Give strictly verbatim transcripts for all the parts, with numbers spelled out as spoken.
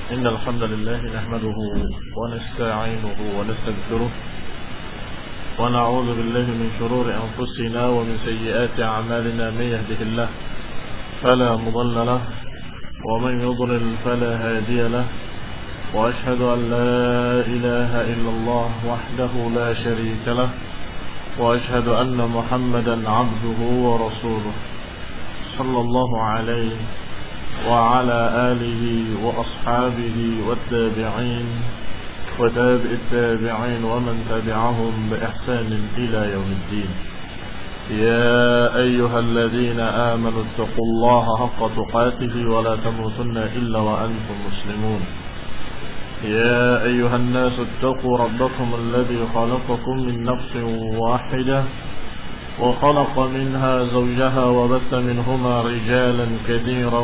إن الحمد لله نحمده ونستعينه ونستغفره ونعوذ بالله من شرور أنفسنا ومن سيئات أعمالنا. من يهده الله فلا مضل له ومن يضلل فلا هادي له، وأشهد أن لا إله إلا الله وحده لا شريك له، وأشهد أن محمدا عبده ورسوله صلى الله عليه وعلى آله وأصحابه والتابعين وتابع التابعين ومن تبعهم بإحسان إلى يوم الدين. يا أيها الذين آمنوا اتقوا الله حق تقاته ولا تموتن إلا وأنتم مسلمون. يا أيها الناس اتقوا ربكم الذي خلقكم من نفس واحدة وخلق منها زوجها وبث منهما رجالا كثيرا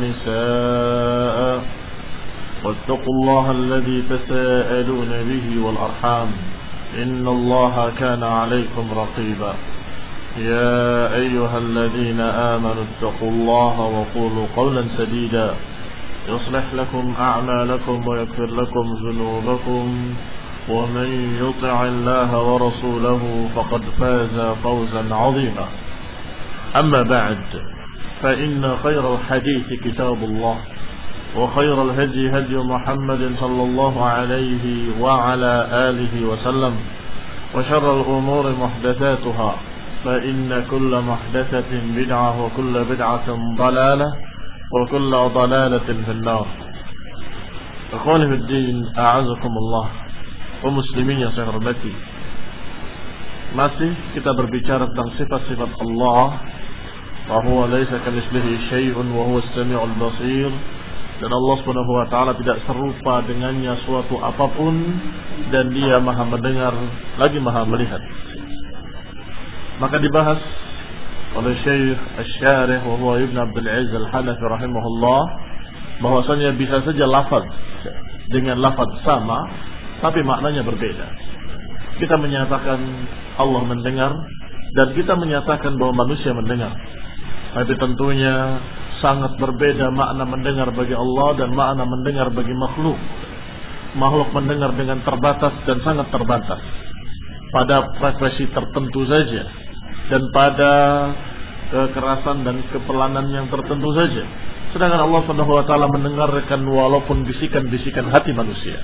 ونساء، واتقوا الله الذي تساءلون به والأرحام إن الله كان عليكم رقيبا. يا أيها الذين آمنوا اتقوا الله وقولوا قولا سديدا يصلح لكم أعمالكم ويغفر لكم ذنوبكم، ومن يطع الله ورسوله فقد فاز فوزا عظيما. أما بعد، فإن خير الحديث كتاب الله، وخير الهدي هدي محمد صلى الله عليه وعلى آله وسلم، وشر الأمور محدثاتها، فإن كل محدثة بدعة وكل بدعة ضلالة وكل ضلالة في النار. Ikhwani fi din, a'azakumullah, wa muslimin yang saya hormati. Masih kita berbicara tentang sifat-sifat Allah, wa huwa laisa kamitslihi syai'un wa huwa as-sami'ul basir. Dan Allah Subhanahu wa taala tidak serupa dengannya suatu apapun, dan Dia Maha mendengar lagi Maha melihat. Maka dibahas oleh Syekh Asy-Syarih wa huwa Ibnu Abdul Aziz Al-Hanafi rahimahullah, bahwasanya bisa saja lafaz dengan lafaz sama tapi maknanya berbeda. Kita menyatakan Allah mendengar dan kita menyatakan bahwa manusia mendengar. Tapi tentunya sangat berbeda makna mendengar bagi Allah dan makna mendengar bagi makhluk. Makhluk mendengar dengan terbatas dan sangat terbatas, pada frekuensi tertentu saja dan pada kekerasan dan kepelanan yang tertentu saja. Sedangkan Allah Subhanahu wa taala mendengarkan walaupun bisikan-bisikan hati manusia.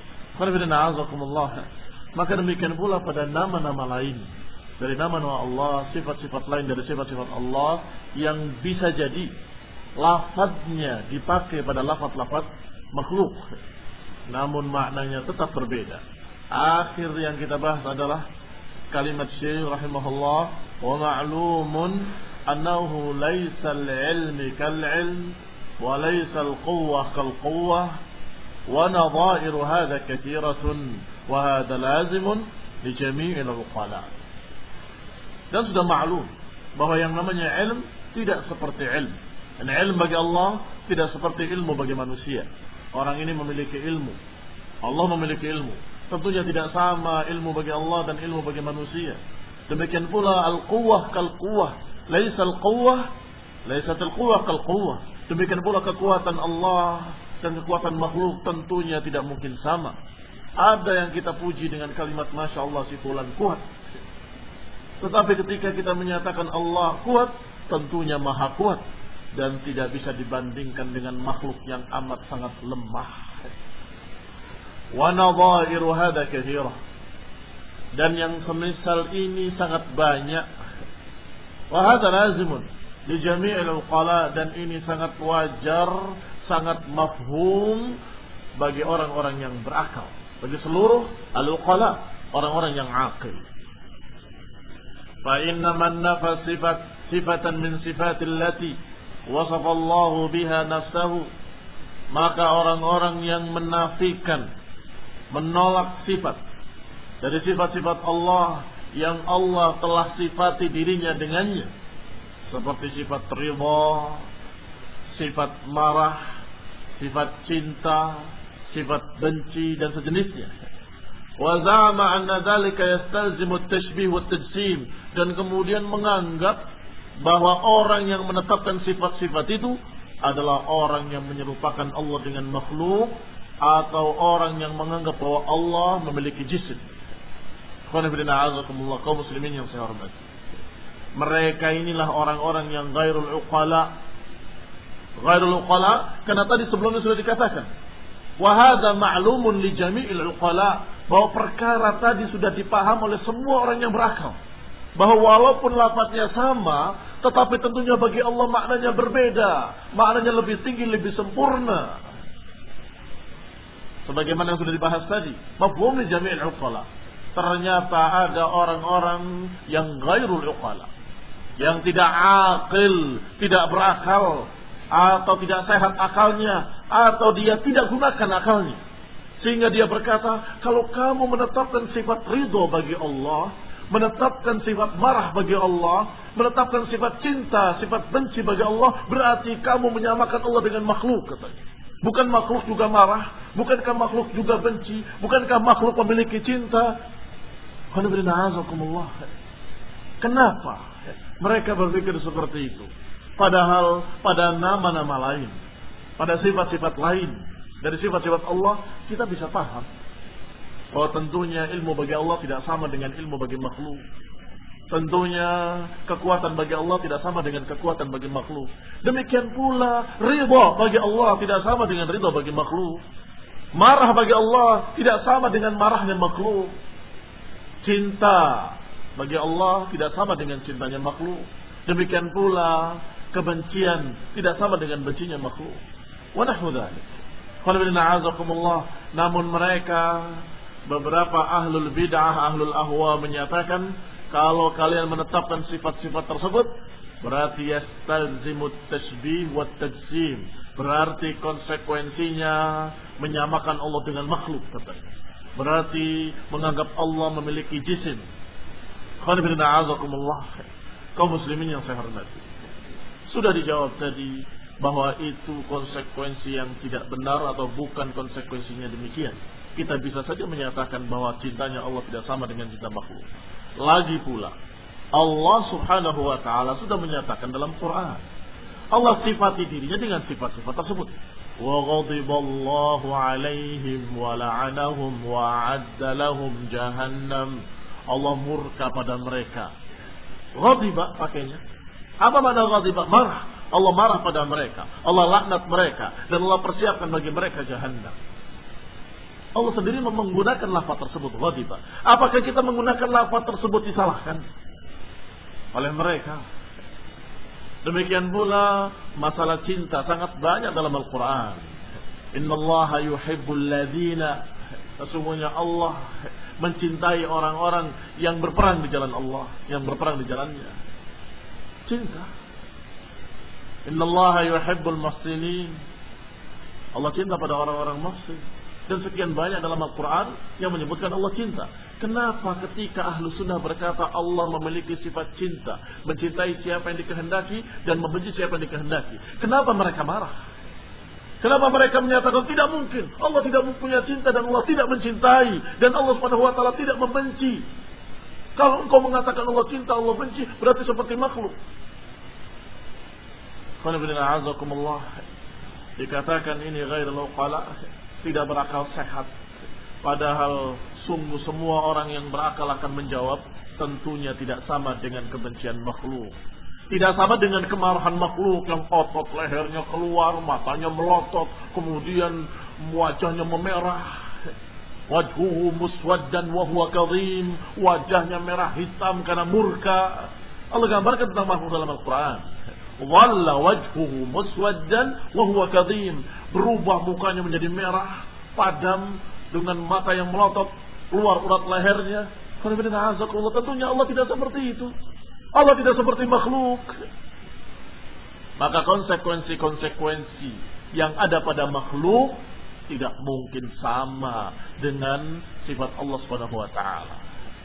Maka demikian pula pada nama-nama lain dari nama-nama Allah, sifat-sifat lain dari sifat-sifat Allah yang bisa jadi lafadznya dipakai pada lafaz-lafaz makhluk, namun maknanya tetap berbeda. Akhir yang kita bahas adalah kalimat Syekh rahimahullah, wa ma'lumun annahu laysa al-'ilmi kal-'ilm wa laysa al-quwwa kal-quwwah wa nadha'iru hadha kathiratun wa hadha lazimun li jami'il uqala. Dan sudah maklum bahwa yang namanya ilm tidak seperti ilm. Dan ilm bagi Allah tidak seperti ilmu bagi manusia. Orang ini memiliki ilmu, Allah memiliki ilmu. Tentunya tidak sama ilmu bagi Allah dan ilmu bagi manusia. Demikian pula al-quwwah kal-quwwah, laisa al-quwwah, laisat al-quwwah kal-quwwah. Demikian pula kekuatan Allah dan kekuatan makhluk tentunya tidak mungkin sama. Ada yang kita puji dengan kalimat Masya Allah si fulan kuat, tetapi ketika kita menyatakan Allah kuat, tentunya maha kuat dan tidak bisa dibandingkan dengan makhluk yang amat sangat lemah. Wa nadha'iru hadha katsira, dan yang semisal ini sangat banyak. Wa hadha lazimun li jami'il uqala, dan ini sangat wajar, sangat mafhum bagi orang-orang yang berakal, bagi seluruh al-uqala, orang-orang yang aqil. Fa inna man nafa sifat sifatan min sifatil lati wasafa Allah biha nafsahu, maka orang-orang yang menafikan, menolak sifat dari sifat-sifat Allah yang Allah telah sifati dirinya dengannya, seperti sifat ridha, sifat marah, sifat cinta, sifat benci dan sejenisnya. Wa za'ama anna dzalika yastalzimu at-tashbih wa at-tajsim, dan kemudian menganggap bahwa orang yang menetapkan sifat-sifat itu adalah orang yang menyerupakan Allah dengan makhluk atau orang yang menganggap bahwa Allah memiliki jisim. Kaum muslimin yang saya hormati, mereka inilah orang-orang yang ghairul uqala. Ghairul uqala karena tadi sebelumnya sudah dikatakan, wa hadza ma'lumun li jami'il uqala, bahwa perkara tadi sudah dipaham oleh semua orang yang berakal, bahwa walaupun lafadznya sama, tetapi tentunya bagi Allah maknanya berbeda, maknanya lebih tinggi, lebih sempurna. Sebagaimana yang sudah dibahas tadi, mafhum li jami'il uqala. Ternyata ada orang-orang yang ghairul uqala, yang tidak aqil, tidak berakal, atau tidak sehat akalnya, atau dia tidak gunakan akalnya, sehingga dia berkata, kalau kamu menetapkan sifat ridho bagi Allah, menetapkan sifat marah bagi Allah, menetapkan sifat cinta, sifat benci bagi Allah, berarti kamu menyamakan Allah dengan makhluk, katanya. Bukan makhluk juga marah, bukankah makhluk juga benci, bukankah makhluk memiliki cinta? Kenapa mereka berpikir seperti itu? Padahal pada nama-nama lain, pada sifat-sifat lain dari sifat-sifat Allah, kita bisa paham bahwa tentunya ilmu bagi Allah tidak sama dengan ilmu bagi makhluk. Tentunya kekuatan bagi Allah tidak sama dengan kekuatan bagi makhluk. Demikian pula ridha bagi Allah tidak sama dengan ridha bagi makhluk. Marah bagi Allah tidak sama dengan marahnya makhluk. Cinta bagi Allah tidak sama dengan cintanya makhluk. Demikian pula kebencian tidak sama dengan bencinya makhluk. Wa nahwu dzalik. Namun mereka, beberapa ahlul bid'ah, ahlul ahwa menyatakan, kalau kalian menetapkan sifat-sifat tersebut, berarti yastalzimut tashbih wa tajsim, berarti konsekuensinya menyamakan Allah dengan makhluk, katanya. Berarti menganggap Allah memiliki jisim. Kaum muslimin yang saya hormati, sudah dijawab tadi bahwa itu konsekuensi yang tidak benar atau bukan konsekuensinya demikian. Kita bisa saja menyatakan bahwa cintanya Allah tidak sama dengan cinta makhluk. Lagi pula, Allah subhanahu wa ta'ala sudah menyatakan dalam Quran, Allah sifati dirinya dengan sifat-sifat tersebut. Wa ghadiballahu alaihim wa la'anahum wa a'adda lahum jahannam. Allah murka pada mereka. Ghadiba pakainya. Apa makna ghadiba? Marah. Allah marah pada mereka, Allah laknat mereka, dan Allah persiapkan bagi mereka jahannam. Allah sendiri menggunakan lafaz tersebut, ghadiba. Apakah kita menggunakan lafaz tersebut disalahkan oleh mereka? Demikian pula masalah cinta sangat banyak dalam Al-Quran. Innallaha yuhibbul ladzina, sesungguhnya Allah mencintai orang-orang yang berperang di jalan Allah, yang berperang di jalannya. Cinta. Innallaha yuhibbul muhsinin, Allah cinta pada orang-orang muhsin. Dan sekian banyak dalam Al-Quran yang menyebutkan Allah cinta. Kenapa ketika ahlu sunnah berkata Allah memiliki sifat cinta, mencintai siapa yang dikehendaki dan membenci siapa yang dikehendaki, kenapa mereka marah? Kenapa mereka menyatakan tidak mungkin, Allah tidak mempunyai cinta dan Allah tidak mencintai, dan Allah subhanahu wa taala tidak membenci? Kalau engkau mengatakan Allah cinta, Allah benci, berarti seperti makhluk. Dikatakan ini ghairul uqala, tidak berakal sehat. Padahal sungguh semua orang yang berakal akan menjawab, tentunya tidak sama dengan kebencian makhluk. Tidak sama dengan kemarahan makhluk yang otot lehernya keluar, matanya melotot, kemudian wajahnya memerah. Wajhuhu muswaddan wa huwa kadhim, wajahnya merah hitam karena murka. Allah gambarkan tentang makhluk dalam Al-Quran. Walla wajhuhu muswaddan wa huwa kadhim, berubah mukanya menjadi merah padam dengan mata yang melotot, keluar urat lehernya. Tentunya Allah tidak seperti itu. Allah tidak seperti makhluk. Maka konsekuensi-konsekuensi yang ada pada makhluk tidak mungkin sama dengan sifat Allah Subhanahu wa taala.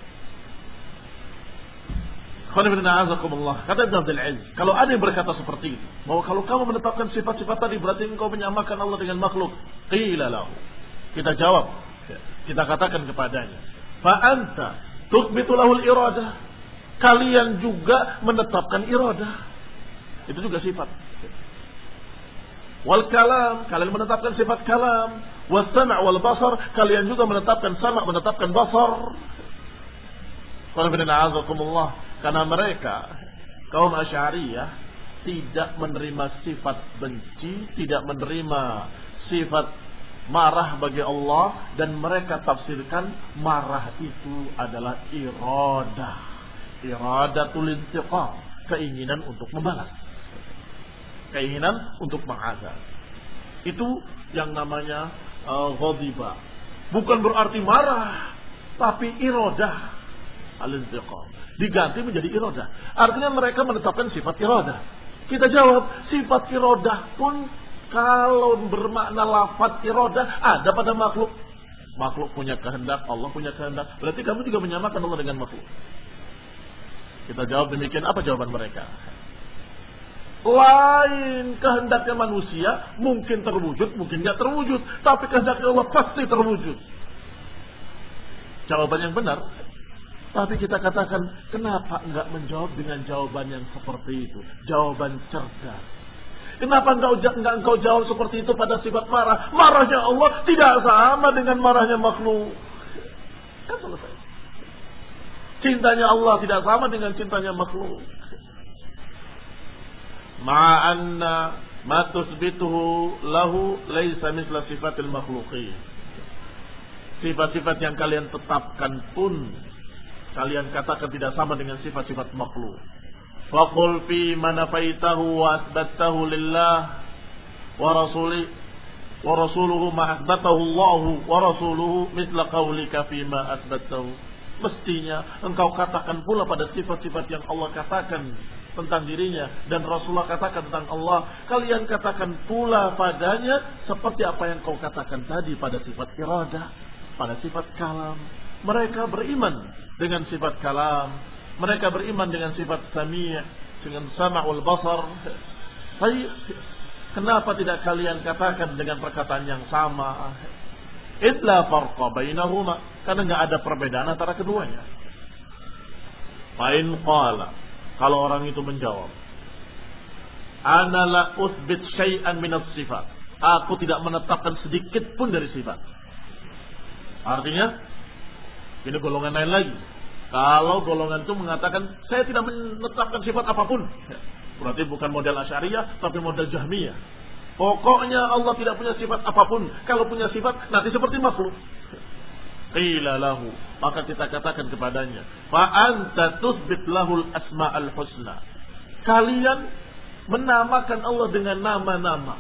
Kata Ibn Abdul Aziz, kalau ada yang berkata seperti itu, bahwa kalau kamu menetapkan sifat-sifat tadi berarti engkau menyamakan Allah dengan makhluk. Qila lahu, kita jawab, kita katakan kepadanya, fa anta tuthbitu lahul iradah, kalian juga menetapkan iradah, itu juga sifat. Wal kalam, kalian menetapkan sifat kalam. Was-sam' wal basar, kalian juga menetapkan sama, menetapkan basar. Karena mereka kaum Asy'ariyah tidak menerima sifat benci, tidak menerima sifat marah bagi Allah, dan mereka tafsirkan marah itu adalah iradah, iradatul intiqam, keinginan untuk membalas, keinginan untuk mengazab. Itu yang namanya uh, ghadiba. Bukan berarti marah, tapi iradah al-intiqam diganti menjadi iradah. Artinya mereka menetapkan sifat iradah. Kita jawab, sifat iradah pun kalau bermakna lafaz iradah ada pada makhluk. Makhluk punya kehendak, Allah punya kehendak. Berarti kamu juga menyamakan Allah dengan makhluk. Kita jawab demikian, apa jawaban mereka? Lain kehendaknya manusia mungkin terwujud, mungkin tidak terwujud, tapi kehendaknya Allah pasti terwujud. Jawaban yang benar. Tapi kita katakan, kenapa enggak menjawab dengan jawaban yang seperti itu? Jawaban cerdas. Kenapa enggak, enggak engkau jawab seperti itu pada sifat marah? Marahnya Allah tidak sama dengan marahnya makhluk. Kan selesai. Cintanya Allah tidak sama dengan cintanya makhluk. Ma'anna ma tusbituhu lahu laisa misla sifatil makhluqin. Sifat-sifat yang kalian tetapkan pun kalian katakan tidak sama dengan sifat-sifat makhluk. Faqul fi manafaitahu wa asbattahu lillah wa rasuli wa rasuluhu ma asbatahu Allah wa rasuluhu misla qaulika fi ma asbattahu. Mestinya engkau katakan pula pada sifat-sifat yang Allah katakan tentang dirinya dan Rasulullah katakan tentang Allah, kalian katakan pula padanya seperti apa yang kau katakan tadi pada sifat iradah, pada sifat kalam. Mereka beriman dengan sifat kalam, mereka beriman dengan sifat sami', dengan sama' wal basar. Tapi kenapa tidak kalian katakan dengan perkataan yang sama? Illa farqa bainahuma, karena enggak ada perbedaan antara keduanya. Fa in qala, kalau orang itu menjawab, ana la uthbit syai'an min as-sifat, aku tidak menetapkan sedikit pun dari sifat. Artinya ini golongan lain lagi. Kalau golongan itu mengatakan saya tidak menetapkan sifat apapun, berarti bukan model Asy'ariyah tapi model Jahmiyah. Pokoknya Allah tidak punya sifat apapun. Kalau punya sifat nanti seperti makhluk. Qila lahu, maka kita katakan kepadanya, fa anta tuthbit lahul asma'al husna. Kalian menamakan Allah dengan nama-nama,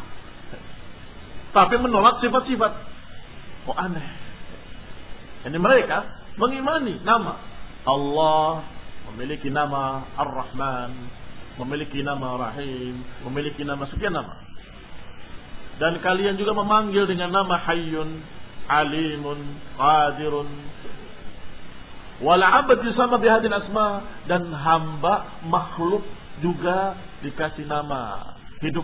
tapi menolak sifat-sifat. Kok aneh? Ini mereka mengimani nama Allah, memiliki nama Ar-Rahman, memiliki nama Rahim, memiliki nama sekian nama. Dan kalian juga memanggil dengan nama Hayyun, Alimun, Qadirun. Wal 'abd sama bihadil asma, dan hamba makhluk juga dikasih nama hidup.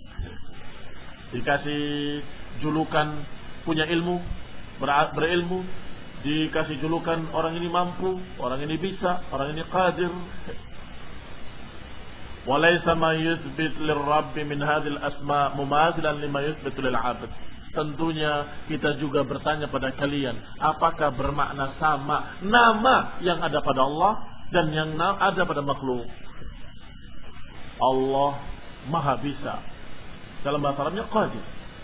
Dikasih julukan punya ilmu, ber- berilmu, dikasih julukan orang ini mampu, orang ini bisa, orang ini qadir. Walaysa ma yuthbit lirrabb min hadhil asma mumathilan lima yuthbitu lil 'abd. Tentunya kita juga bertanya pada kalian, apakah bermakna sama nama yang ada pada Allah dan yang ada pada makhluk? Allah Maha Bisa. Dalam bahasa Arabnya qadir.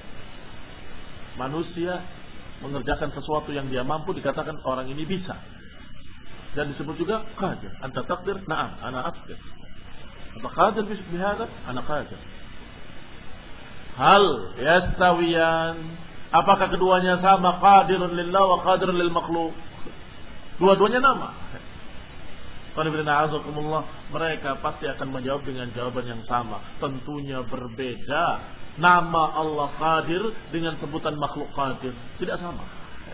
Manusia mengerjakan sesuatu yang dia mampu dikatakan orang ini bisa. Dan disebut juga qadir. Anta taqdir? Na'am, ana aqdir. Anta qadir bihadza? Ana qadir. Hal yastawiyan? Apakah keduanya sama? Qadirun lillah wa qadirun lil makhluq. Dua-duanya nama. Mereka pasti akan menjawab dengan jawaban yang sama. Tentunya berbeda. Nama Allah Qadir dengan sebutan makhluk Qadir tidak sama.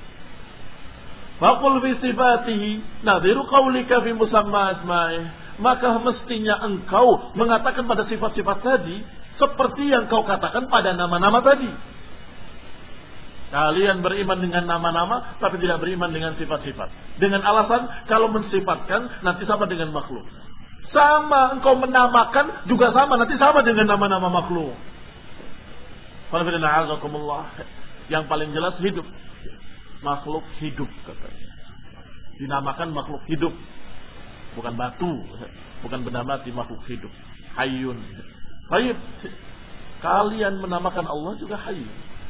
Faqul fi sifatihi nadhiru qaulika fi musamma asma'ih. Maka mestinya engkau mengatakan pada sifat-sifat tadi seperti yang kau katakan pada nama-nama tadi. Kalian beriman dengan nama-nama tapi tidak beriman dengan sifat-sifat. Dengan alasan kalau mensifatkan nanti sama dengan makhluk. Sama engkau menamakan juga sama nanti sama dengan nama-nama makhluk. Yang paling jelas hidup. Makhluk hidup katanya. Dinamakan makhluk hidup. Bukan batu, bukan benda mati, makhluk hidup. Hayyun. Baik. Kalian menamakan Allah juga Hayy.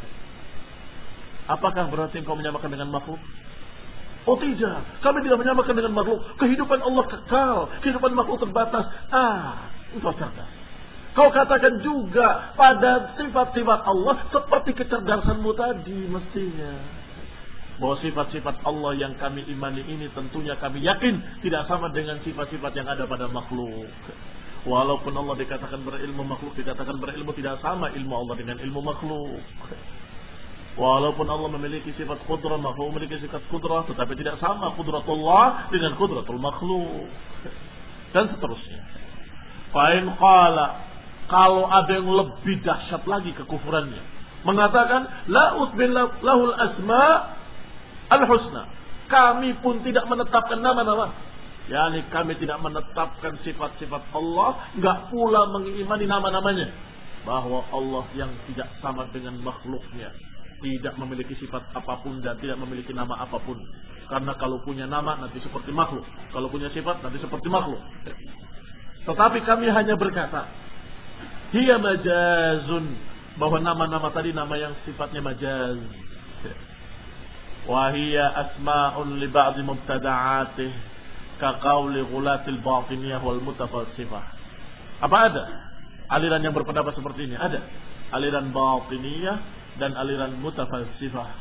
Apakah berarti engkau menyamakan dengan makhluk? Oh tidak, kami tidak menyamakan dengan makhluk. Kehidupan Allah kekal, kehidupan makhluk terbatas. Ah, engkau cerdas. Kau katakan juga pada sifat-sifat Allah seperti kecerdasanmu tadi mestinya. Bahwa sifat-sifat Allah yang kami imani ini tentunya kami yakin tidak sama dengan sifat-sifat yang ada pada makhluk. Walaupun Allah dikatakan berilmu, makhluk dikatakan berilmu, tidak sama ilmu Allah dengan ilmu makhluk. Walaupun Allah memiliki sifat qudrah, makhluk memiliki sifat qudrah, tetapi tidak sama qudratullah dengan qudratul makhluk. Dan seterusnya. Fa'in qala, kalau ada yang lebih dahsyat lagi kekufurannya, mengatakan la usbil lahul asma al-husna. Kami pun tidak menetapkan nama-nama. Yani kami tidak menetapkan sifat-sifat Allah, enggak pula mengimani nama-namanya. Bahwa Allah yang tidak sama dengan makhluknya, tidak memiliki sifat apapun dan tidak memiliki nama apapun. Karena kalau punya nama nanti seperti makhluk, kalau punya sifat nanti seperti makhluk. Tetapi kami hanya berkata, hiya majazun, bahwa nama-nama tadi nama yang sifatnya majaz. Wa hiya asma'un li ba'd mubtada'atih ka qauli ghulatil batiniyah wal mutafassifah. Apa ada aliran yang berpendapat seperti ini? Ada aliran batiniyah dan aliran mutafassifah.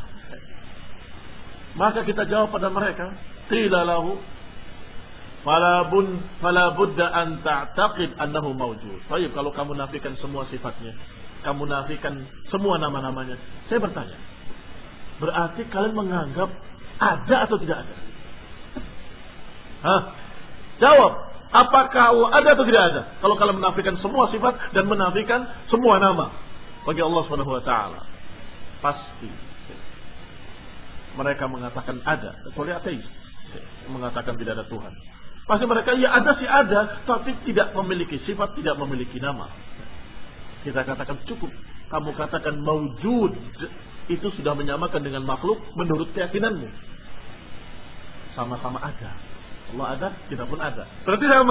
Maka kita jawab pada mereka, qila lahu fala bun fala budda an ta'taqid annahu mawjud. Baik, kalau kamu nafikan semua sifatnya, kamu nafikan semua nama-namanya, saya bertanya, berarti kalian menganggap ada atau tidak ada? Hah? Jawab, apakah Allah ada atau tidak ada? Kalau kalian menafikan semua sifat dan menafikan semua nama bagi Allah Subhanahu wa taala, pasti mereka mengatakan ada, kecuali ateis mengatakan tidak ada Tuhan. Pasti mereka ya ada sih ada, tapi tidak memiliki sifat, tidak memiliki nama. Kita katakan cukup. Kamu katakan maujud, itu sudah menyamakan dengan makhluk menurut keyakinanmu. Sama-sama ada. Allah ada, kita pun ada. Berarti sama.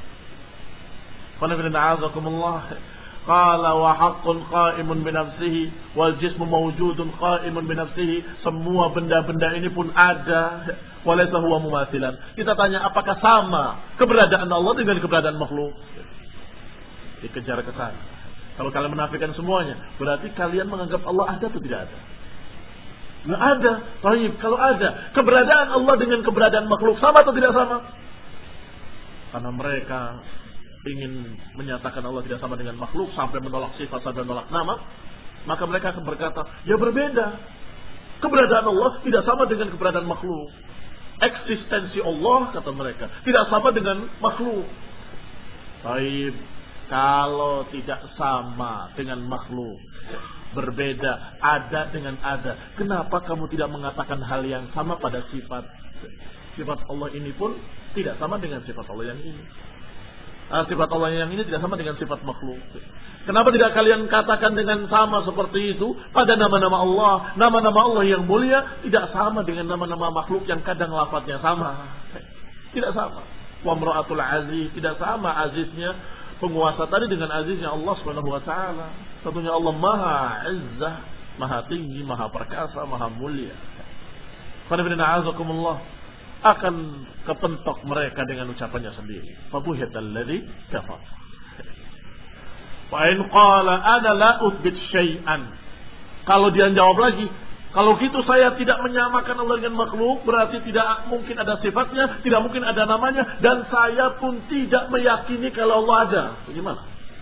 Qala wa haqqun qa'imun bi nafsihi wal jismu mawjudun qa'imun bi nafsihi. Semua benda-benda ini pun ada, walaysa huwa mumathilan. Kita tanya apakah sama keberadaan Allah dengan keberadaan makhluk? Dikejar ke sana. Kalau kalian menafikan semuanya, berarti kalian menganggap Allah ada atau tidak ada? Nggak ada. Baik, kalau ada, keberadaan Allah dengan keberadaan makhluk sama atau tidak sama? Karena mereka ingin menyatakan Allah tidak sama dengan makhluk sampai menolak sifat, sampai menolak nama, maka mereka akan berkata, ya berbeda. Keberadaan Allah tidak sama dengan keberadaan makhluk. Eksistensi Allah, kata mereka, tidak sama dengan makhluk. Baik, kalau tidak sama dengan makhluk, berbeda, ada dengan ada, kenapa kamu tidak mengatakan hal yang sama pada sifat? Sifat Allah ini pun tidak sama dengan sifat Allah yang ini. Sifat Allah yang ini tidak sama dengan sifat makhluk. Kenapa tidak kalian katakan dengan sama seperti itu pada nama-nama Allah? Nama-nama Allah yang mulia tidak sama dengan nama-nama makhluk yang kadang lafadznya sama. Tidak sama. Wa imra'atul aziz, tidak sama aziznya penguasa tadi dengan aziznya Allah Subhanahu wa taala. Satunya Allah Maha Izzah, Maha Tinggi, Maha Perkasa, Maha Mulia. Qul akan kepentok mereka dengan ucapannya sendiri. Fabuhital ladzi kafar. Fa in qala ana la uthbit syai'an. Kalau dia jawab lagi, kalau gitu saya tidak menyamakan Allah dengan makhluk, berarti tidak mungkin ada sifatnya, tidak mungkin ada namanya, dan saya pun tidak meyakini kalau Allah ada. Bagaimana?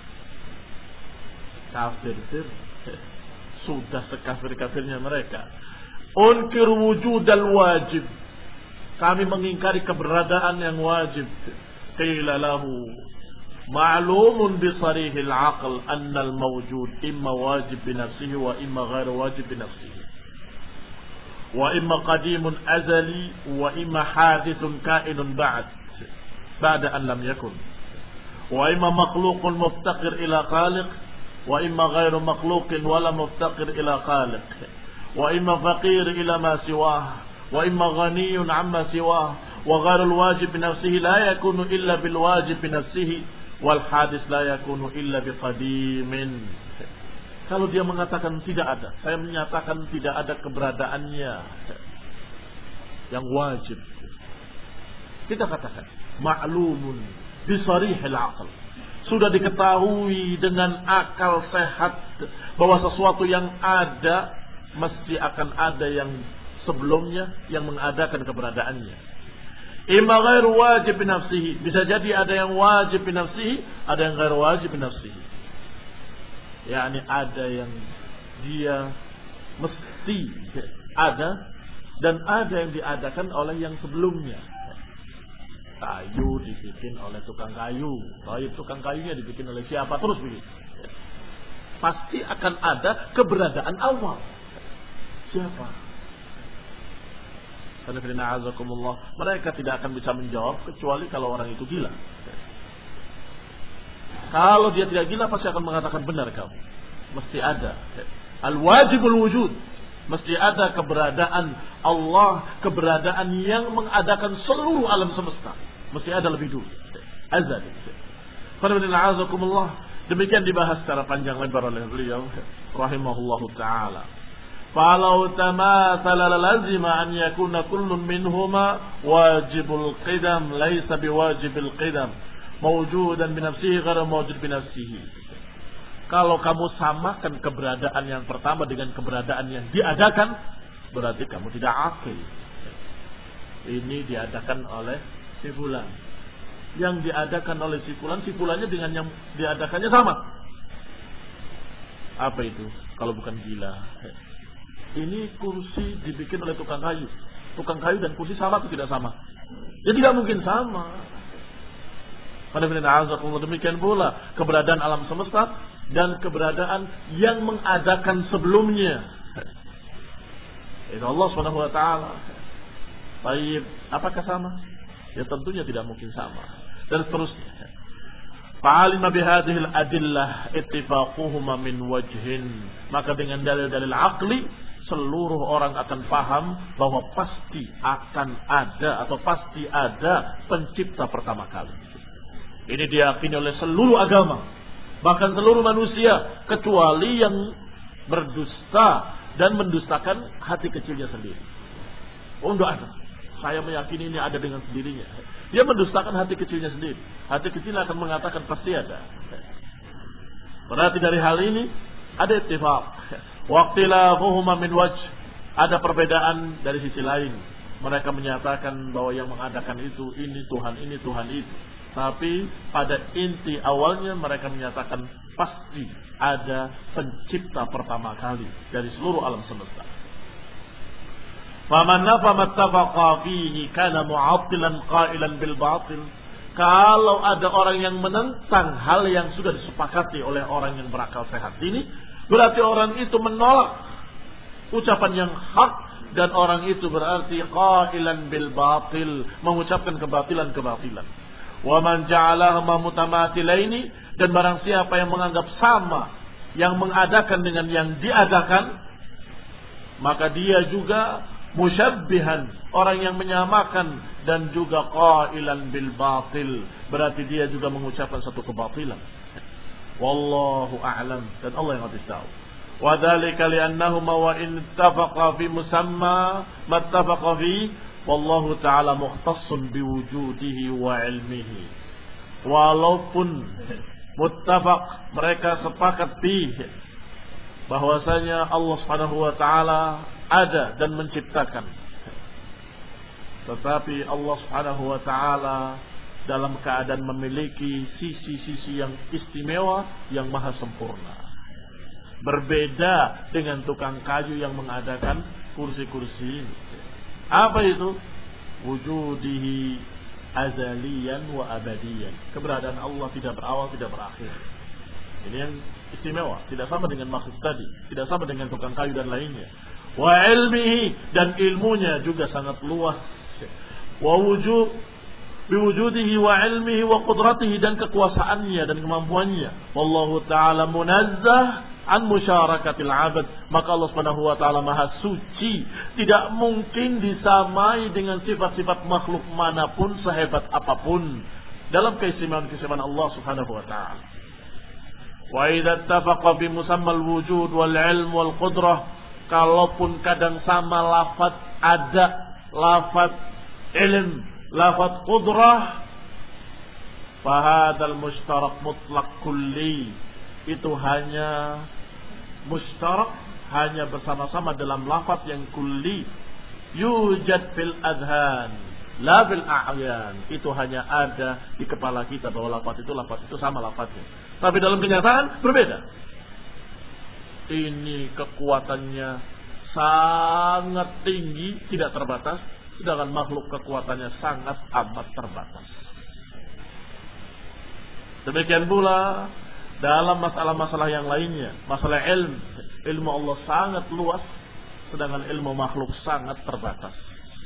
Kafir, sudah sekafir-kafirnya mereka. Unkir wujudal wajib. Kami mengingkari keberadaan yang wajib. Qila lahu ma'lumun bi sarihil aql anna al mawjud imma wajib bi nafsihi wa imma ghairu wajib bi nafsihi. Wa imma qadimun azali wa imma hadithun kainun ba'd ba'da an lam yakun. Wa imma makhluqun muftaqir ila khaliq wa imma ghairu makhluqin wala muftaqir ila khaliq. wa imma faqir ila ma siwah, wa imma ghaniyun amma siwah, wa ghairul wajib bi nafsihi la yakunu illa bil wajib bi nafsihi, wal hadis la yakunu illa bi qadimin. Kalau dia mengatakan tidak ada, saya menyatakan tidak ada keberadaannya yang wajib. Kita katakan ma'lumun bi sarihil aql. Sudah diketahui dengan akal sehat bahwa sesuatu yang ada mesti akan ada yang sebelumnya yang mengadakan keberadaannya. Imma ghairu wajib bi nafsihi, bisa jadi ada yang wajib bi nafsihi, ada yang ghairu wajib bi nafsihi. yakni ada yang dia mesti ada dan ada yang diadakan oleh yang sebelumnya. Kayu dibikin oleh tukang kayu, baik tukang kayunya dibikin oleh siapa, terus begitu. Pasti akan ada keberadaan awal. Siapa? Mereka tidak akan bisa menjawab kecuali kalau orang itu gila. Kalau dia tidak gila pasti akan mengatakan benar kamu. Mesti ada. Al-wajibul wujud. Mesti ada keberadaan Allah, keberadaan yang mengadakan seluruh alam semesta. Mesti ada lebih dulu. Azali. Demikian dibahas secara panjang lebar oleh beliau rahimahullahu taala. Falau tamathala lazima an yakuna kullun minhuma wajibul qidam laysa biwajibil qidam mawjudan bi nafsihi ghairu mawjud bi nafsihi. Kalau kamu samakan keberadaan yang pertama dengan keberadaan yang diadakan, berarti kamu tidak akil. Ini diadakan oleh si fulan. Yang diadakan oleh si fulan, si fulannya dengan yang diadakannya sama. Apa itu? Kalau bukan gila. Ini kursi dibikin oleh tukang kayu. Tukang kayu dan kursi sama atau tidak sama? Ya tidak mungkin sama. Demikian pula keberadaan alam semesta dan keberadaan yang mengadakan sebelumnya. Itu Allah subhanahu wa taala. Baik, apakah sama? Ya tentunya tidak mungkin sama. Dan seterusnya. Fa'alima bihadhil adillah ittifaquhuma min wajhin. Maka dengan dalil-dalil akli seluruh orang akan paham bahwa pasti akan ada atau pasti ada pencipta pertama kali. Ini diyakini oleh seluruh agama, bahkan seluruh manusia, kecuali yang berdusta dan mendustakan hati kecilnya sendiri. Oh enggak ada, saya meyakini ini ada dengan sendirinya. Dia mendustakan hati kecilnya sendiri. Hati kecil akan mengatakan pasti ada. Berarti dari hal ini ada ittifaq. Waqtilafuhuma min wajh. Ada perbedaan dari sisi lain. Mereka menyatakan bahwa yang mengadakan itu ini Tuhan, ini Tuhan itu. Tapi pada inti awalnya mereka menyatakan pasti ada pencipta pertama kali dari seluruh alam semesta. Faman nafa mattafaqa fihi kana mu'attilan qailan bil batil. Kalau ada orang yang menentang hal yang sudah disepakati oleh orang yang berakal sehat ini, berarti orang itu menolak ucapan yang hak, dan orang itu berarti qailan bil batil, mengucapkan kebatilan-kebatilan. Wa man ja'alahuma mutamathilaini, dan barang siapa yang menganggap sama yang mengadakan dengan yang diadakan, maka dia juga musyabbihan, orang yang menyamakan, dan juga qailan bil batil, berarti dia juga mengucapkan satu kebatilan. Wallahu a'lam, dan Allah yang lebih tahu. Wa dzalika li'annahuma wa in ittafaqa fi musamma mattafaqa fi wallahu ta'ala mukhtassun biwujudihi wa ilmihi. Walaupun muttafaq, mereka sepakat fi bahwasanya Allah Subhanahu wa taala ada dan menciptakan, tetapi Allah Subhanahu wa taala dalam keadaan memiliki sisi-sisi yang istimewa yang maha sempurna. Berbeda dengan tukang kayu yang mengadakan kursi-kursi ini. Apa itu? Wujudihi azaliyan wa abadiyan. Keberadaan Allah tidak berawal, tidak berakhir. Ini yang istimewa, tidak sama dengan maksud tadi, tidak sama dengan tukang kayu dan lainnya. Wa ilmihi, dan ilmunya juga sangat luas. Wa wujud biwujudihi wa ilmihi wa qudratihi, dan kekuasaannya dan kemampuannya. Wallahu ta'ala munazzah an musyarakatil abad, maka Allah Subhanahu wa taala maha suci, tidak mungkin disamai dengan sifat-sifat makhluk manapun sehebat apapun dalam keistimewaan-keistimewaan Allah Subhanahu wa taala. Wa idza ittafaqa bi musammal wujud wal ilm wal qudrah, kalaupun kadang sama lafaz ada, lafaz ilm, lafaz qudrah, fahadal mushtarak mutlak kulli, itu hanya mushtarak, hanya bersama-sama dalam lafaz yang kulli, yujad fil adhan la bil a'yan, itu hanya ada di kepala kita bahwa lafaz itu lafaz itu sama lafaznya, tapi dalam kenyataan berbeda. Ini kekuatannya sangat tinggi, tidak terbatas, sedangkan makhluk kekuatannya sangat amat terbatas. Demikian pula dalam masalah-masalah yang lainnya, masalah ilmu, ilmu Allah sangat luas, sedangkan ilmu makhluk sangat terbatas.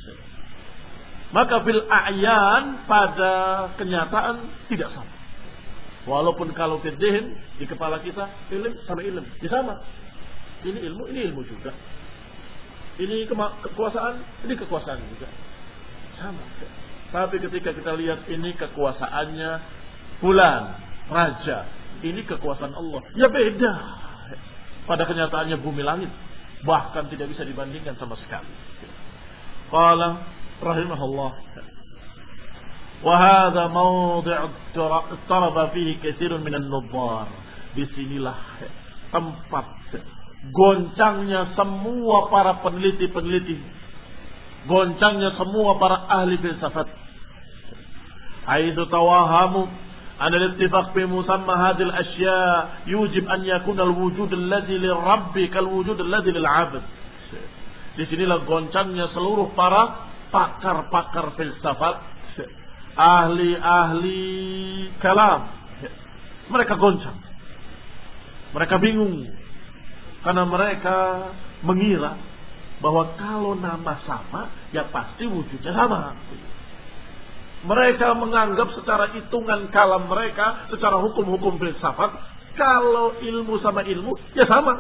Maka fil a'yan, pada kenyataan tidak sama. Walaupun kalau fil dzihn, di kepala kita ilmu sama ilmu, ya sama. Ini ilmu, ini ilmu juga. Ini kekuasaan, ini kekuasaan juga. Sama. Tapi ketika kita lihat ini kekuasaannya bulan, raja, ini kekuasaan Allah, ya beda. Pada kenyataannya bumi langit, bahkan tidak bisa dibandingkan sama sekali. Qala rahimahullah, wa hadha mawdi' taraba fihi katsirun minan nubbar. Disinilah tempat goncangnya semua para peneliti-peneliti, goncangnya semua para ahli filsafat. Haitsu tawahamu an al-ittifaq fi musamma hadhihi al-ashya yujib an yakuna al-wujud alladhi lirabbi kal-wujud alladhi lil-'abd. Di sinilah goncangnya seluruh para pakar-pakar filsafat, ahli-ahli kalam. Mereka goncang, mereka bingung, karena mereka mengira bahwa kalau nama sama, ya pasti wujudnya sama. Mereka menganggap secara hitungan kalam mereka, secara hukum-hukum filsafat, kalau ilmu sama ilmu, ya sama.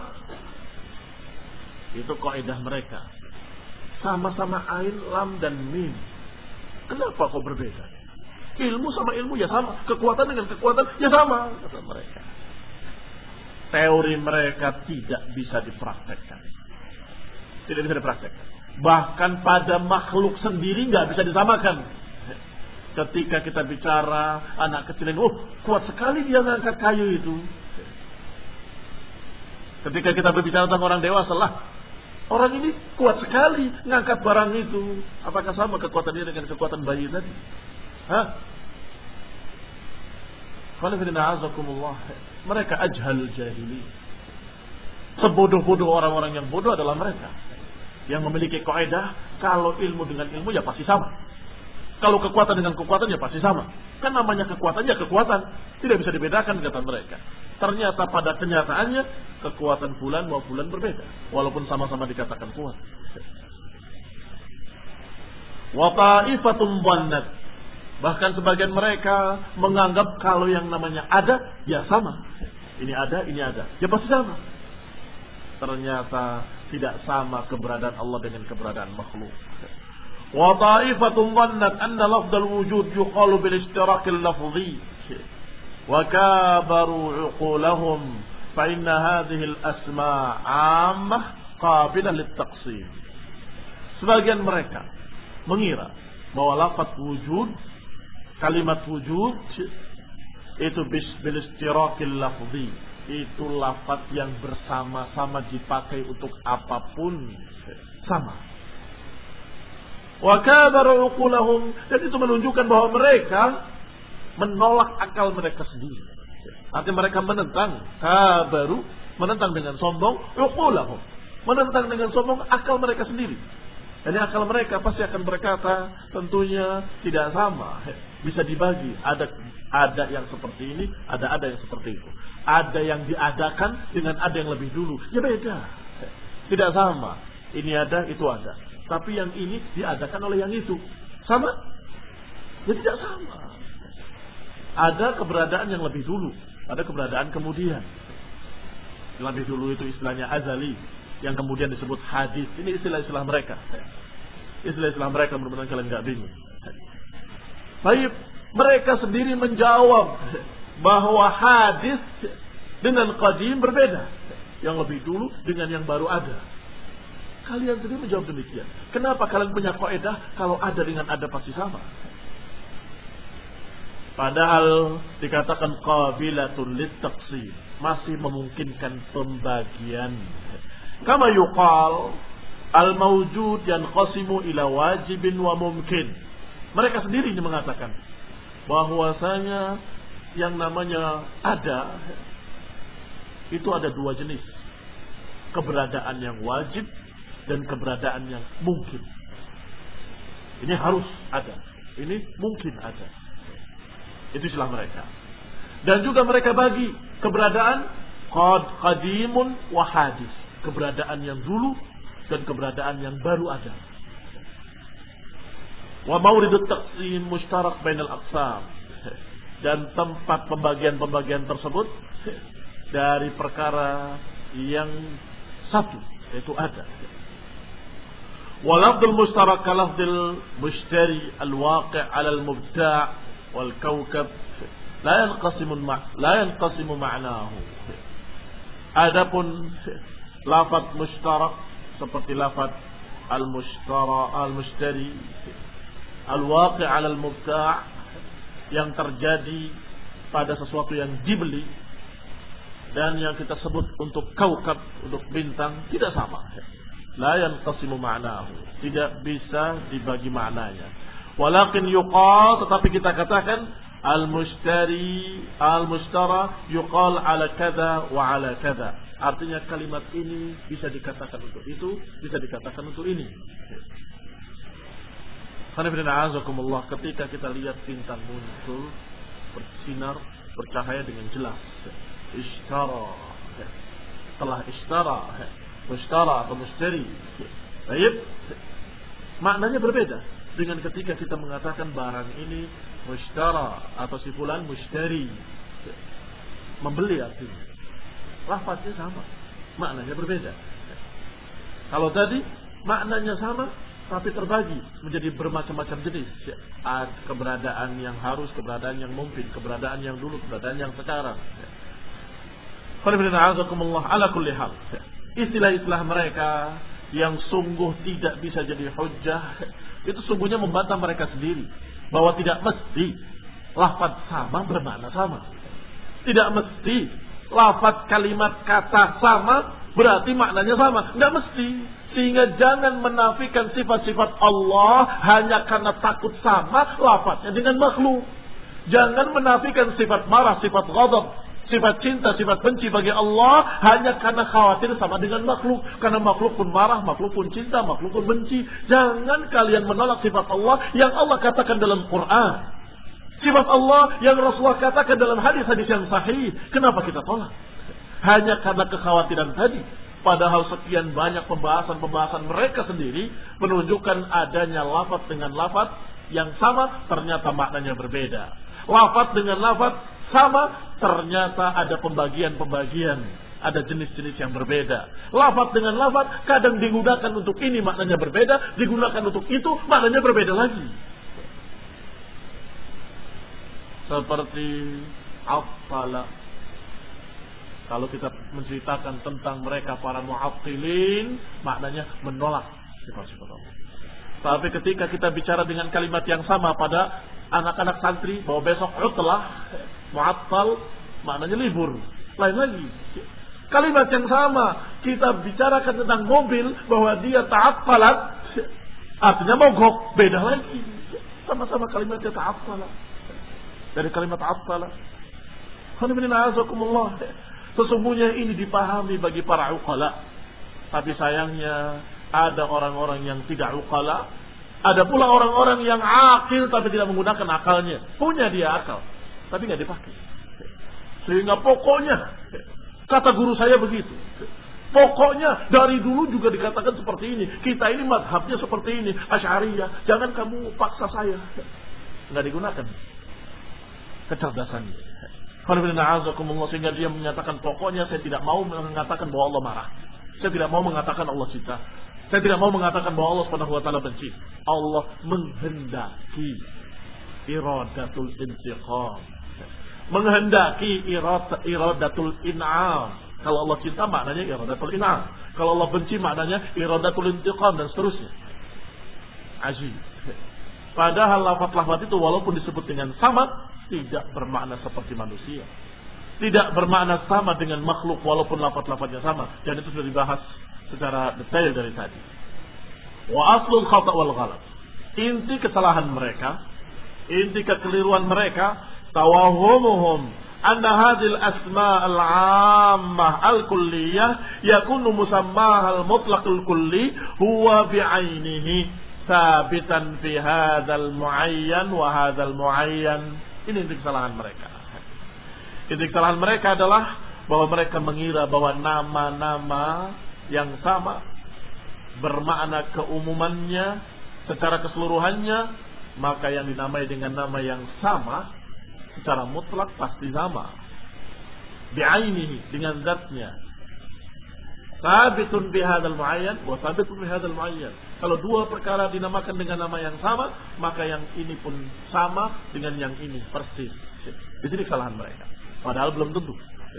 Itu kaidah mereka. Sama-sama ain, lam, dan mim. Kenapa kok berbeda? Ilmu sama ilmu ya sama, kekuatan dengan kekuatan ya sama, kata mereka. Teori mereka tidak bisa dipraktekkan. Tidak bisa dipraktekkan. Bahkan pada makhluk sendiri nggak bisa disamakan. Ketika kita bicara anak kecil ini, oh kuat sekali dia ngangkat kayu itu. Ketika kita berbicara tentang orang dewasa, lah orang ini kuat sekali ngangkat barang itu. Apakah sama kekuatan dia dengan kekuatan bayi tadi? Hah? Mereka ajhal jahili. Sebodoh-bodoh orang-orang yang bodoh adalah mereka yang memiliki kaidah kalau ilmu dengan ilmu ya pasti sama, kalau kekuatan dengan kekuatan ya pasti sama. Kan namanya kekuatan ya kekuatan, tidak bisa dibedakan, kata mereka. Ternyata pada kenyataannya kekuatan bulan mau bulan berbeda, walaupun sama-sama dikatakan kuat. Wa ta'ifatun dhannat, bahkan sebagian mereka menganggap kalau yang namanya ada ya sama. Ini ada, ini ada, ya pasti sama. Ternyata tidak sama keberadaan Allah dengan keberadaan makhluk. Wa ta'ifatun dhannat anna lafdhal wujud yuqalu bil ishtirakil lafzi wa kabaru uqulahum fa inna hadhihi al asma' 'ammah qabilah lit taqsim. Sebagian mereka mengira bahwa lafaz wujud, kalimat wujud itu bil ishtirakil lafzi, itu lafaz yang bersama-sama dipakai untuk apapun sama. Wa kabaru uqulahum, dan itu menunjukkan bahwa mereka menolak akal mereka sendiri. Artinya mereka menentang, kabaru, menentang dengan sombong, uqulahum, menentang dengan sombong akal mereka sendiri. Jadi akal mereka pasti akan berkata, tentunya tidak sama, bisa dibagi. Ada ada yang seperti ini, ada ada yang seperti itu. Ada yang diadakan dengan ada yang lebih dulu, ya beda, tidak sama. Ini ada, itu ada. Tapi yang ini diadakan oleh yang itu, sama? Ya tidak sama. Ada keberadaan yang lebih dulu, ada keberadaan kemudian. Lebih dulu itu istilahnya azali, yang kemudian disebut hadis. Ini istilah-istilah mereka. Istilah-istilah mereka benar-benar kalian nggak bingung. Baik, mereka sendiri menjawab bahwa hadis dengan qadim berbeda. Yang lebih dulu dengan yang baru ada. Kalian sendiri menjawab demikian. Kenapa kalian punya kaidah kalau ada dengan ada pasti sama? Padahal dikatakan qabilatun lit-taqsim, masih memungkinkan pembagian. Kama yuqal al-mawjud yanqasimu ila wajibin wa mumkin. Mereka sendiri mengatakan bahwasanya yang namanya ada itu ada dua jenis. Keberadaan yang wajib dan keberadaan yang mungkin. Ini harus ada, ini mungkin ada. Itu istilah mereka. Dan juga mereka bagi keberadaan qad qadimun wa hadis, keberadaan yang dulu dan keberadaan yang baru ada. Wa mauridut taqsim mushtarak bainal aqsam, dan tempat pembagian-pembagian tersebut dari perkara yang satu, yaitu ada. Wa lafdul mushtarak ka lafdil mushtari al-waqi' 'ala al-mubta' wal kawkab la yanqasimu la yanqasimu ma'nahu. Adapun lafaz mushtarak seperti lafaz al-mushtara al-mushtari al-waqi' 'ala al-mubta' yang terjadi pada sesuatu yang dibeli dan yang kita sebut untuk kaukab, untuk bintang, tidak sama. La yanqasimu ma'nahu, tidak bisa dibagi maknanya. Walakin yuqal, tetapi kita katakan al-mushtari al-mushtara yuqal ala kada wa ala kada. Artinya kalimat ini bisa dikatakan untuk itu, bisa dikatakan untuk ini. Ketika kita lihat bintang muncul, bersinar, bercahaya dengan jelas, ishtara, telah ishtara, mushtara atau mushtari. Baik, maknanya berbeda dengan ketika kita mengatakan barang ini mushtara atau si fulan mushtari, membeli artinya. Lafaznya sama, maknanya berbeda. Kalau tadi maknanya sama tapi terbagi menjadi bermacam-macam jenis. Ada keberadaan yang harus, keberadaan yang mungkin, keberadaan yang dulu, keberadaan yang sekarang. Ala kulli hal, istilah-istilah mereka yang sungguh tidak bisa jadi hujjah, itu sungguhnya membantah mereka sendiri bahwa tidak mesti lafaz sama bermakna sama. Tidak mesti lafaz kalimat kata sama berarti maknanya sama. Tidak mesti. Sehingga jangan menafikan sifat-sifat Allah hanya karena takut sama lafaznya dengan makhluk. Jangan menafikan sifat marah, sifat ghadab, sifat cinta, sifat benci bagi Allah hanya karena khawatir sama dengan makhluk. Karena makhluk pun marah, makhluk pun cinta, makhluk pun benci. Jangan kalian menolak sifat Allah yang Allah katakan dalam Quran. Sifat Allah yang Rasulullah katakan dalam hadis-hadis yang sahih. Kenapa kita tolak? Hanya karena kekhawatiran tadi. Padahal sekian banyak pembahasan-pembahasan mereka sendiri menunjukkan adanya lafaz dengan lafaz yang sama ternyata maknanya berbeda. Lafaz dengan lafaz sama ternyata ada pembagian-pembagian, ada jenis-jenis yang berbeda. Lafaz dengan lafaz kadang digunakan untuk ini maknanya berbeda, digunakan untuk itu maknanya berbeda lagi. Seperti afala. Kalau kita menceritakan tentang mereka para mu'attilin, maknanya menolak sifat-sifat Allah. Tapi ketika kita bicara dengan kalimat yang sama pada anak-anak santri bahwa besok utlah, mu'attal, maknanya libur. Lain lagi. Kalimat yang sama kita bicarakan tentang mobil bahwa dia ta'affalat, artinya mogok, beda lagi. Sama-sama kalimatnya ta'affalat. Dari kalimat ta'affalat. Alhamdulillah. Sesungguhnya ini dipahami bagi para uqala. Tapi sayangnya ada orang-orang yang tidak uqala. Ada pula orang-orang yang akil tapi tidak menggunakan akalnya. Punya dia akal tapi tidak dipakai. Sehingga pokoknya kata guru saya begitu. Pokoknya dari dulu juga dikatakan seperti ini. Kita ini madhabnya seperti ini. Asy'ariyah. Jangan kamu paksa saya. Tidak digunakan kecerdasannya. Sehingga dia menyatakan pokoknya saya tidak mau mengatakan bahwa Allah marah. Saya tidak mau mengatakan Allah cinta. Saya tidak mau mengatakan bahwa Allah Subhanahu wa taala benci. Allah menghendaki iradatul intiqam. Menghendaki irad, iradatul in'am. Kalau Allah cinta maknanya iradatul in'am. Kalau Allah benci maknanya iradatul intiqam dan seterusnya. Ajib. Padahal lafaz-lafaz itu walaupun disebut dengan sama, tidak bermakna seperti manusia. Tidak bermakna sama dengan makhluk walaupun lafaz-lafaznya sama. Dan itu sudah dibahas secara detail dari tadi. Wa aslul khata' wal ghalat. Inti kesalahan mereka, inti kekeliruan mereka, tawahumuhum anna hadhil asma' al-'ammah al-kulliyah yakunu musammaha al-mutlaq al-kulli huwa bi'ainihi sabitan fi hadzal muayyan wa hadzal muayyan. Ini inti kesalahan mereka. Inti kesalahan mereka adalah bahwa mereka mengira bahwa nama-nama yang sama bermakna keumumannya secara keseluruhannya, maka yang dinamai dengan nama yang sama secara mutlak pasti sama. Bi'ainihi, dengan zatnya. Sabitun bihadzal muayyan wa sabitun bihadzal muayyan. Kalau dua perkara dinamakan dengan nama yang sama, maka yang ini pun sama dengan yang ini persis. Di sini kesalahan mereka. Padahal belum tentu.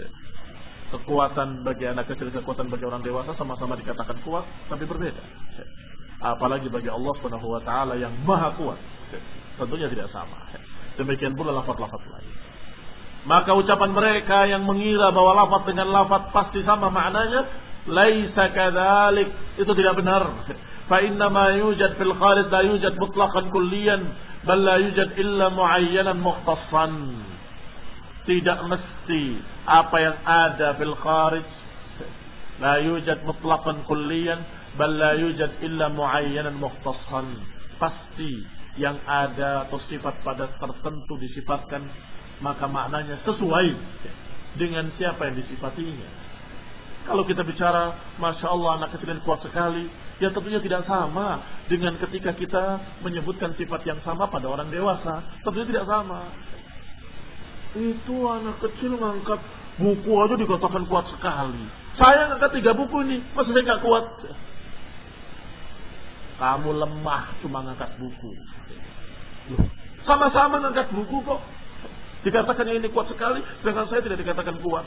Kekuatan bagi anak kecil, kekuatan bagi orang dewasa sama-sama dikatakan kuat, tapi berbeda. Apalagi bagi Allah Subhanahu wa taala yang maha kuat, tentunya tidak sama. Demikian pula lafaz-lafaz lain. Maka ucapan mereka yang mengira bahwa lafaz dengan lafaz pasti sama maknanya, laisa kadzalik, itu tidak benar. Fa inna ma yujad fil khalid la yujad mutlaqan kulliyan, bal la yujad illa muayyanan mukhtassan. Tidak mesti apa yang ada fil kharij la yujad mutlaqan kulliyan, bal la yujad illa muayyanan mukhtassan. Pasti yang ada atau sifat pada tertentu disifatkan, maka maknanya sesuai dengan siapa yang disifatinya. Kalau kita bicara, Masya Allah anak kecil yang kuat sekali, ya tentunya tidak sama dengan ketika kita menyebutkan sifat yang sama pada orang dewasa. Tentunya tidak sama. Itu anak kecil ngangkat buku aja dikatakan kuat sekali. Saya ngangkat tiga buku ini, masa saya gak kuat? Kamu lemah cuma ngangkat buku. Sama-sama ngangkat buku kok. Dikatakan ini kuat sekali, sedangkan saya tidak dikatakan kuat.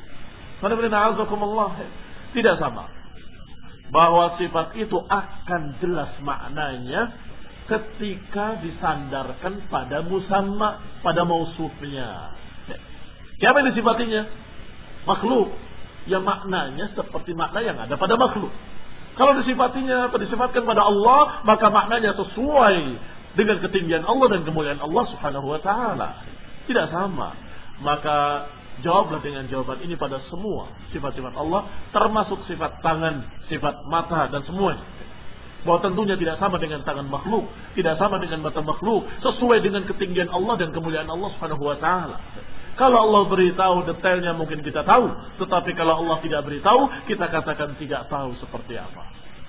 Tidak sama. Bahwa sifat itu akan jelas maknanya ketika disandarkan pada musamma, pada mausufnya. Siapa yang disifatinya? Makhluk. Yang maknanya seperti makna yang ada pada makhluk. Kalau disifatinya atau disifatkan pada Allah, maka maknanya sesuai dengan ketinggian Allah dan kemuliaan Allah Subhanahu wa taala. Tidak sama. Maka jawablah dengan jawaban ini pada semua sifat-sifat Allah, termasuk sifat tangan, sifat mata dan semuanya. Bahwa tentunya tidak sama dengan tangan makhluk, tidak sama dengan mata makhluk, sesuai dengan ketinggian Allah dan kemuliaan Allah Subhanahu wa taala. Kalau Allah beritahu detailnya mungkin kita tahu, tetapi kalau Allah tidak beritahu, kita katakan tidak tahu seperti apa.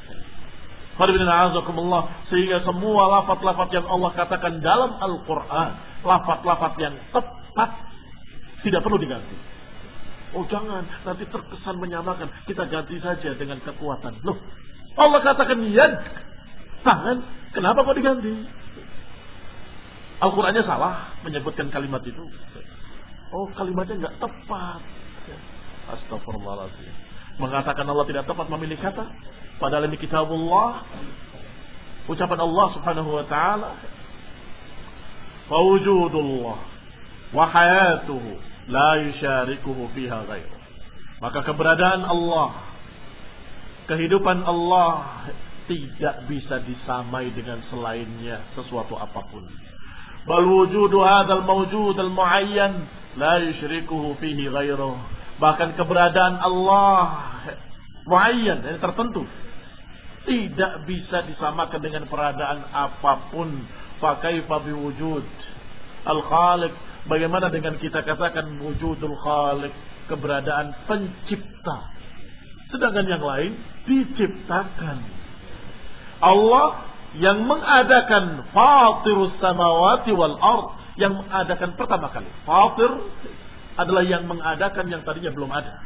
Sehingga semua lafaz-lafaz yang Allah katakan dalam Al-Quran, lafaz-lafaz yang tepat, tidak perlu diganti. Oh jangan, nanti terkesan menyamakan, kita ganti saja dengan kekuatan. Loh, Allah katakan yad, tangan, kenapa kok diganti? Al-Qurannya salah menyebutkan kalimat itu. Oh kalimatnya nggak tepat. Astagfirullahaladzim. Mengatakan Allah tidak tepat memilih kata, padahal ini kitabullah, ucapan Allah Subhanahu wa taala. Wa wujudullah wa hayatuhu la yusyarikuhu fiha ghairuh. Maka keberadaan Allah, kehidupan Allah tidak bisa disamai dengan selainnya sesuatu apapun. Bal wujudu hadzal mawjud al muayyan la yusyrikuhu fihi ghairuh. Bahkan keberadaan Allah muayyan, yang tertentu, tidak bisa disamakan dengan keberadaan apapun. Fa kaifa biwujud al-khaliq? Bagaimana dengan kita katakan wujudul khaliq, keberadaan pencipta, sedangkan yang lain diciptakan. Allah yang mengadakan fatirus samawati wal ard, yang mengadakan pertama kali fatir, adalah yang mengadakan yang tadinya belum ada.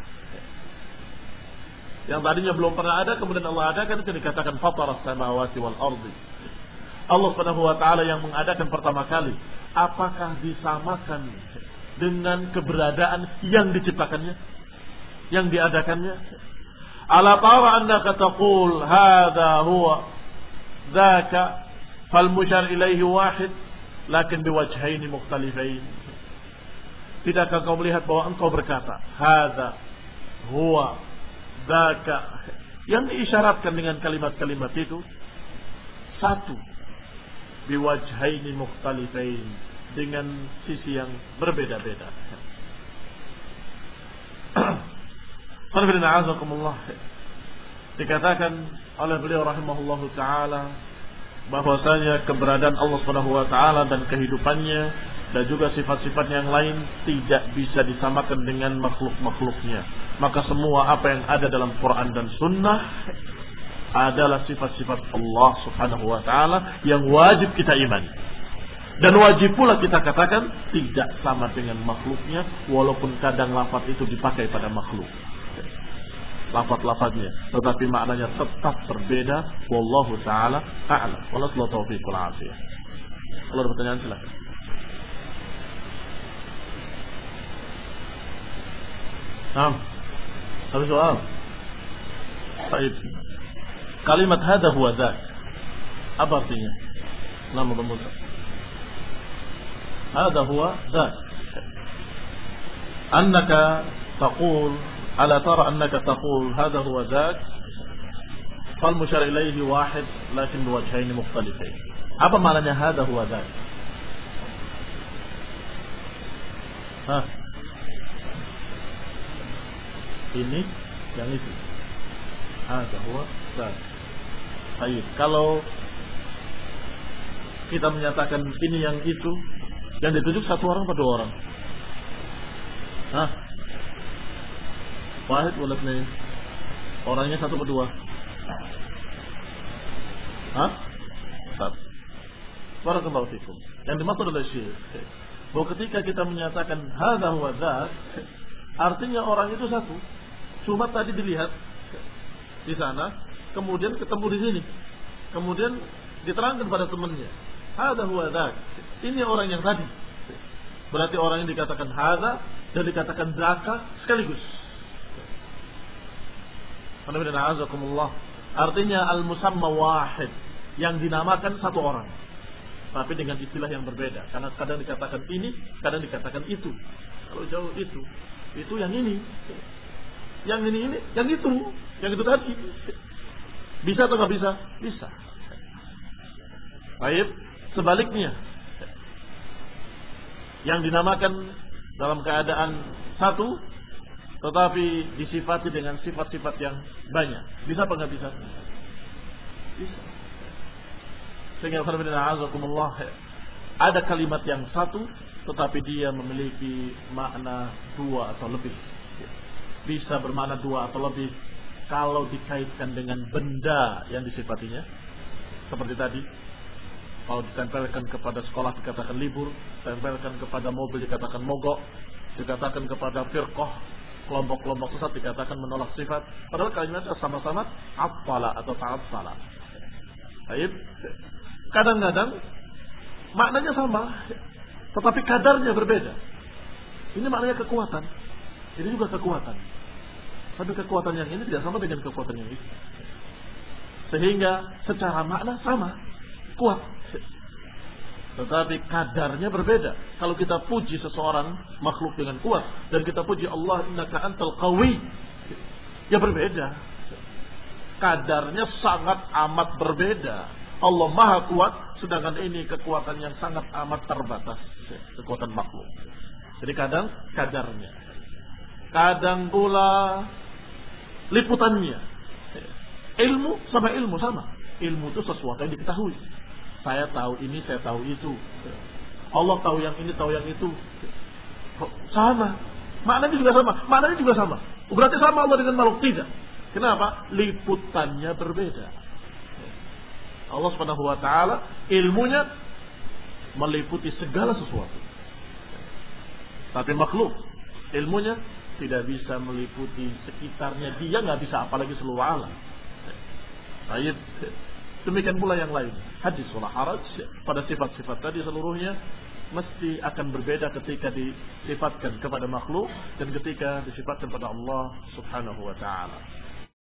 Yang tadinya belum pernah ada, kemudian Allah adakan, itu dikatakan fataras samawati wal ardi. Allah Subhanahu wa taala yang mengadakan pertama kali. Apakah disamakan dengan keberadaan yang diciptakannya, yang diadakannya? Ala tara annaka taqul hadha huwa dzaka fal musyar ilaihi wahid lakin biwajhaini mukhtalifain. Tidakkah kau melihat bahwa engkau berkata hadza huwa dzaka, yang diisyaratkan dengan kalimat-kalimat itu satu, biwajhaini mukhtalifain, dengan sisi yang berbeda-beda. Dikatakan oleh beliau rahimahullahu taala bahwasanya keberadaan Allah Subhanahu wa taala dan kehidupannya dan juga sifat-sifatnya yang lain tidak bisa disamakan dengan makhluk-makhluknya. Maka semua apa yang ada dalam Quran dan Sunnah adalah sifat-sifat Allah Subhanahu wa taala yang wajib kita imani. Dan wajib pula kita katakan tidak sama dengan makhluknya, walaupun kadang lafaz itu dipakai pada makhluk. Lafaz-lafaznya, tetapi maknanya tetap berbeda. Wallahu taala a'lam. Wallahu taufiqul afiyah. Kalau ada pertanyaan silakan. Naam. Ada soal? Baik. Kalimat hadza huwa dzak. Apa artinya? Nama pemuda. Hadza huwa dzak. Annaka taqul, ala tara annaka taqul hadza huwa dzak. Fal musyar ilaihi wahid lakin biwajhaini mukhtalifain. Apa maknanya hadza huwa dzak? Hah? Ini yang itu. Hadza huwa dzak. Baik, kalau kita menyatakan ini yang itu, yang ditunjuk satu orang atau dua orang? Hah? Wahid wala itsnain? Orangnya satu atau dua? Hah? Satu. Barakallahu fikum. Yang dimaksud adalah syekh bahwa ketika kita menyatakan hadza huwa dzak, artinya orang itu satu. Cuma tadi dilihat di sana, kemudian ketemu di sini, kemudian diterangkan pada temannya, hadza huwa dzak. Ini orang yang tadi. Berarti orang yang dikatakan hadza dan dikatakan dzaka sekaligus. Artinya al-musamma wahid, yang dinamakan satu orang, tapi dengan istilah yang berbeda. Karena kadang dikatakan ini, kadang dikatakan itu. Kalau jauh itu, itu yang ini. Yang ini ini, yang itu, yang itu tadi. Bisa atau nggak bisa? Bisa. Baik, sebaliknya, yang dinamakan dalam keadaan satu, tetapi disifati dengan sifat-sifat yang banyak. Bisa apa nggak bisa? Bisa. Sehingga ada kalimat yang satu, tetapi dia memiliki makna dua atau lebih. Bisa bermakna dua atau lebih kalau dikaitkan dengan benda yang disifatinya. Seperti tadi, kalau ditempelkan kepada sekolah dikatakan libur, ditempelkan kepada mobil dikatakan mogok, dikatakan kepada firqah, kelompok-kelompok sesat dikatakan menolak sifat. Padahal kalimatnya sama-sama afala atau ta'affala. Baik. Kadang-kadang maknanya sama, tetapi kadarnya berbeda. Ini maknanya kekuatan, ini juga kekuatan. Tapi kekuatan yang ini tidak sama dengan kekuatan yang itu. Sehingga secara makna sama, kuat. Tetapi kadarnya berbeda. Kalau kita puji seseorang makhluk dengan kuat, dan kita puji Allah innaka antal qawi, ya berbeda. Kadarnya sangat amat berbeda. Allah maha kuat, sedangkan ini kekuatan yang sangat amat terbatas, kekuatan makhluk. Jadi kadang kadarnya, kadang pula liputannya. Ilmu sama ilmu sama. Ilmu itu sesuatu yang diketahui. Saya tahu ini, saya tahu itu. Allah tahu yang ini, tahu yang itu. Sama. Maknanya juga sama. Maknanya juga sama. Berarti sama Allah dengan makhluk? Tidak. Kenapa? Liputannya berbeda. Allah Subhanahu wa taala ilmunya meliputi segala sesuatu. Tapi makhluk Ilmunya tidak bisa meliputi sekitarnya, dia nggak bisa apalagi seluruh alam. Baik. Demikian pula yang lain. Hadis wala haraj, pada sifat-sifat tadi seluruhnya mesti akan berbeda ketika disifatkan kepada makhluk dan ketika disifatkan kepada Allah Subhanahu wa taala.